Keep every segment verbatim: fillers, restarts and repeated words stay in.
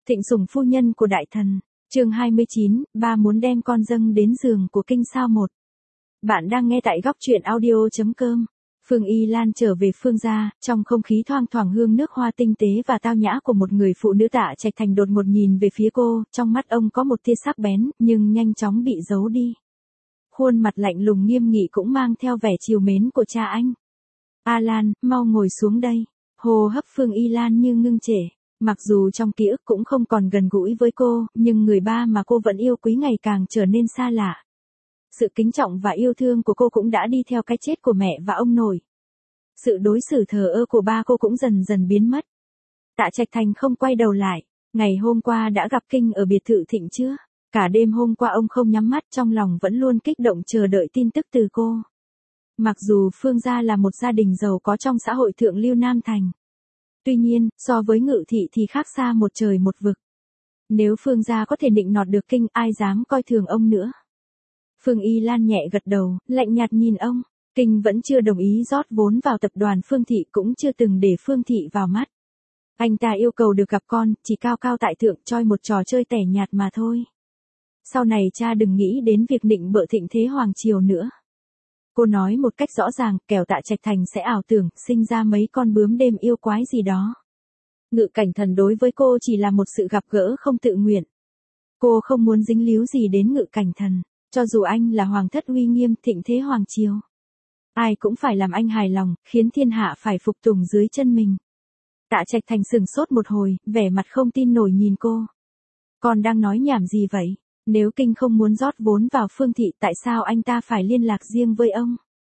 Thịnh sủng phu nhân của đại thần. Chương hai mươi chín, ba muốn đem con dâng đến giường của kinh sao một. Bạn đang nghe tại góc truyện audio chấm com. Phương Y Lan trở về Phương gia, trong không khí thoang thoảng hương nước hoa tinh tế và tao nhã của một người phụ nữ. Tạ Trạch Thành đột ngột nhìn về phía cô, trong mắt ông có một tia sắc bén, nhưng nhanh chóng bị giấu đi. Khuôn mặt lạnh lùng nghiêm nghị cũng mang theo vẻ trìu mến của cha anh. A Lan, mau ngồi xuống đây. Hô hấp Phương Y Lan như ngưng trệ. Mặc dù trong ký ức cũng không còn gần gũi với cô, nhưng người ba mà cô vẫn yêu quý ngày càng trở nên xa lạ. Sự kính trọng và yêu thương của cô cũng đã đi theo cái chết của mẹ và ông nội. Sự đối xử thờ ơ của ba cô cũng dần dần biến mất. Tạ Trạch Thành không quay đầu lại. Ngày hôm qua đã gặp Kinh ở biệt thự Thịnh chưa? Cả đêm hôm qua ông không nhắm mắt, trong lòng vẫn luôn kích động chờ đợi tin tức từ cô. Mặc dù Phương gia là một gia đình giàu có trong xã hội thượng lưu Nam Thành. Tuy nhiên, so với Ngự thị thì khác xa một trời một vực. Nếu Phương gia có thể nịnh nọt được Kinh, ai dám coi thường ông nữa. Phương Y Lan nhẹ gật đầu, lạnh nhạt nhìn ông. Kinh vẫn chưa đồng ý rót vốn vào tập đoàn Phương thị, cũng chưa từng để Phương thị vào mắt. Anh ta yêu cầu được gặp con, chỉ cao cao tại thượng, choi một trò chơi tẻ nhạt mà thôi. Sau này cha đừng nghĩ đến việc nịnh bợ thịnh thế hoàng triều nữa. Cô nói một cách rõ ràng, kẻo Tạ Trạch Thành sẽ ảo tưởng, sinh ra mấy con bướm đêm yêu quái gì đó. Ngự Cảnh Thần đối với cô chỉ là một sự gặp gỡ không tự nguyện. Cô không muốn dính líu gì đến Ngự Cảnh Thần, cho dù anh là hoàng thất uy nghiêm thịnh thế hoàng triều. Ai cũng phải làm anh hài lòng, khiến thiên hạ phải phục tùng dưới chân mình. Tạ Trạch Thành sừng sốt một hồi, vẻ mặt không tin nổi nhìn cô. Con đang nói nhảm gì vậy? Nếu Kinh không muốn rót vốn vào Phương thị, tại sao anh ta phải liên lạc riêng với ông?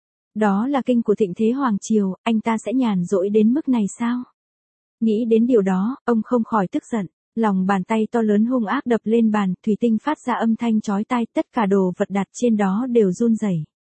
Đó là Kinh của thịnh thế hoàng triều, anh ta sẽ nhàn rỗi đến mức này sao? Nghĩ đến điều đó, ông không khỏi tức giận. Lòng bàn tay to lớn hung ác đập lên bàn, thủy tinh phát ra âm thanh chói tai, tất cả đồ vật đặt trên đó đều run rẩy.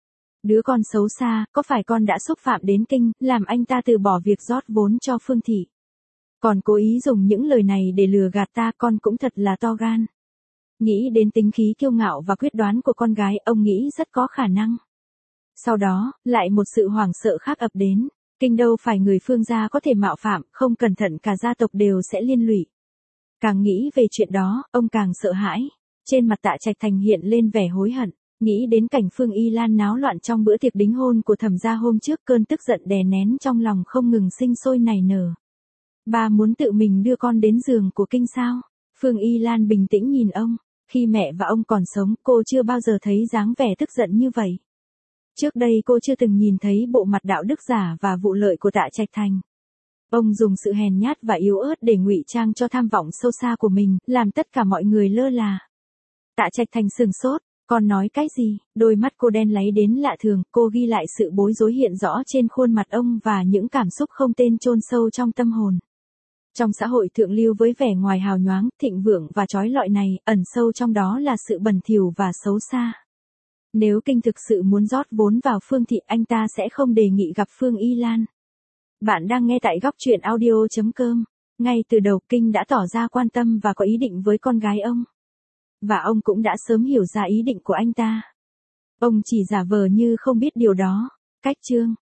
Đứa con xấu xa, có phải con đã xúc phạm đến Kinh, làm anh ta từ bỏ việc rót vốn cho Phương thị? Còn cố ý dùng những lời này để lừa gạt ta, con cũng thật là to gan. Nghĩ đến tính khí kiêu ngạo và quyết đoán của con gái, ông nghĩ rất có khả năng. Sau đó, lại một sự hoảng sợ khác ập đến. Kinh đâu phải người Phương gia có thể mạo phạm, không cẩn thận cả gia tộc đều sẽ liên lụy. Càng nghĩ về chuyện đó, ông càng sợ hãi. Trên mặt Tạ Trạch Thành hiện lên vẻ hối hận. Nghĩ đến cảnh Phương Y Lan náo loạn trong bữa tiệc đính hôn của Thẩm gia hôm trước, cơn tức giận đè nén trong lòng không ngừng sinh sôi nảy nở. Ba muốn tự mình đưa con đến giường của Kinh sao? Phương Y Lan bình tĩnh nhìn ông. Khi mẹ và ông còn sống, cô chưa bao giờ thấy dáng vẻ tức giận như vậy. Trước đây cô chưa từng nhìn thấy bộ mặt đạo đức giả và vụ lợi của Tạ Trạch Thành. Ông dùng sự hèn nhát và yếu ớt để ngụy trang cho tham vọng sâu xa của mình, làm tất cả mọi người lơ là. Tạ Trạch Thành sừng sốt, con nói cái gì? Đôi mắt cô đen láy đến lạ thường, cô ghi lại sự bối rối hiện rõ trên khuôn mặt ông và những cảm xúc không tên chôn sâu trong tâm hồn. Trong xã hội thượng lưu với vẻ ngoài hào nhoáng, thịnh vượng và trói lọi này, ẩn sâu trong đó là sự bẩn thỉu và xấu xa. Nếu Kinh thực sự muốn rót vốn vào Phương thị, anh ta sẽ không đề nghị gặp Phương Y Lan. Bạn đang nghe tại góc truyện audio chấm com. Ngay từ đầu, Kinh đã tỏ ra quan tâm và có ý định với con gái ông. Và ông cũng đã sớm hiểu ra ý định của anh ta. Ông chỉ giả vờ như không biết điều đó. Cách chương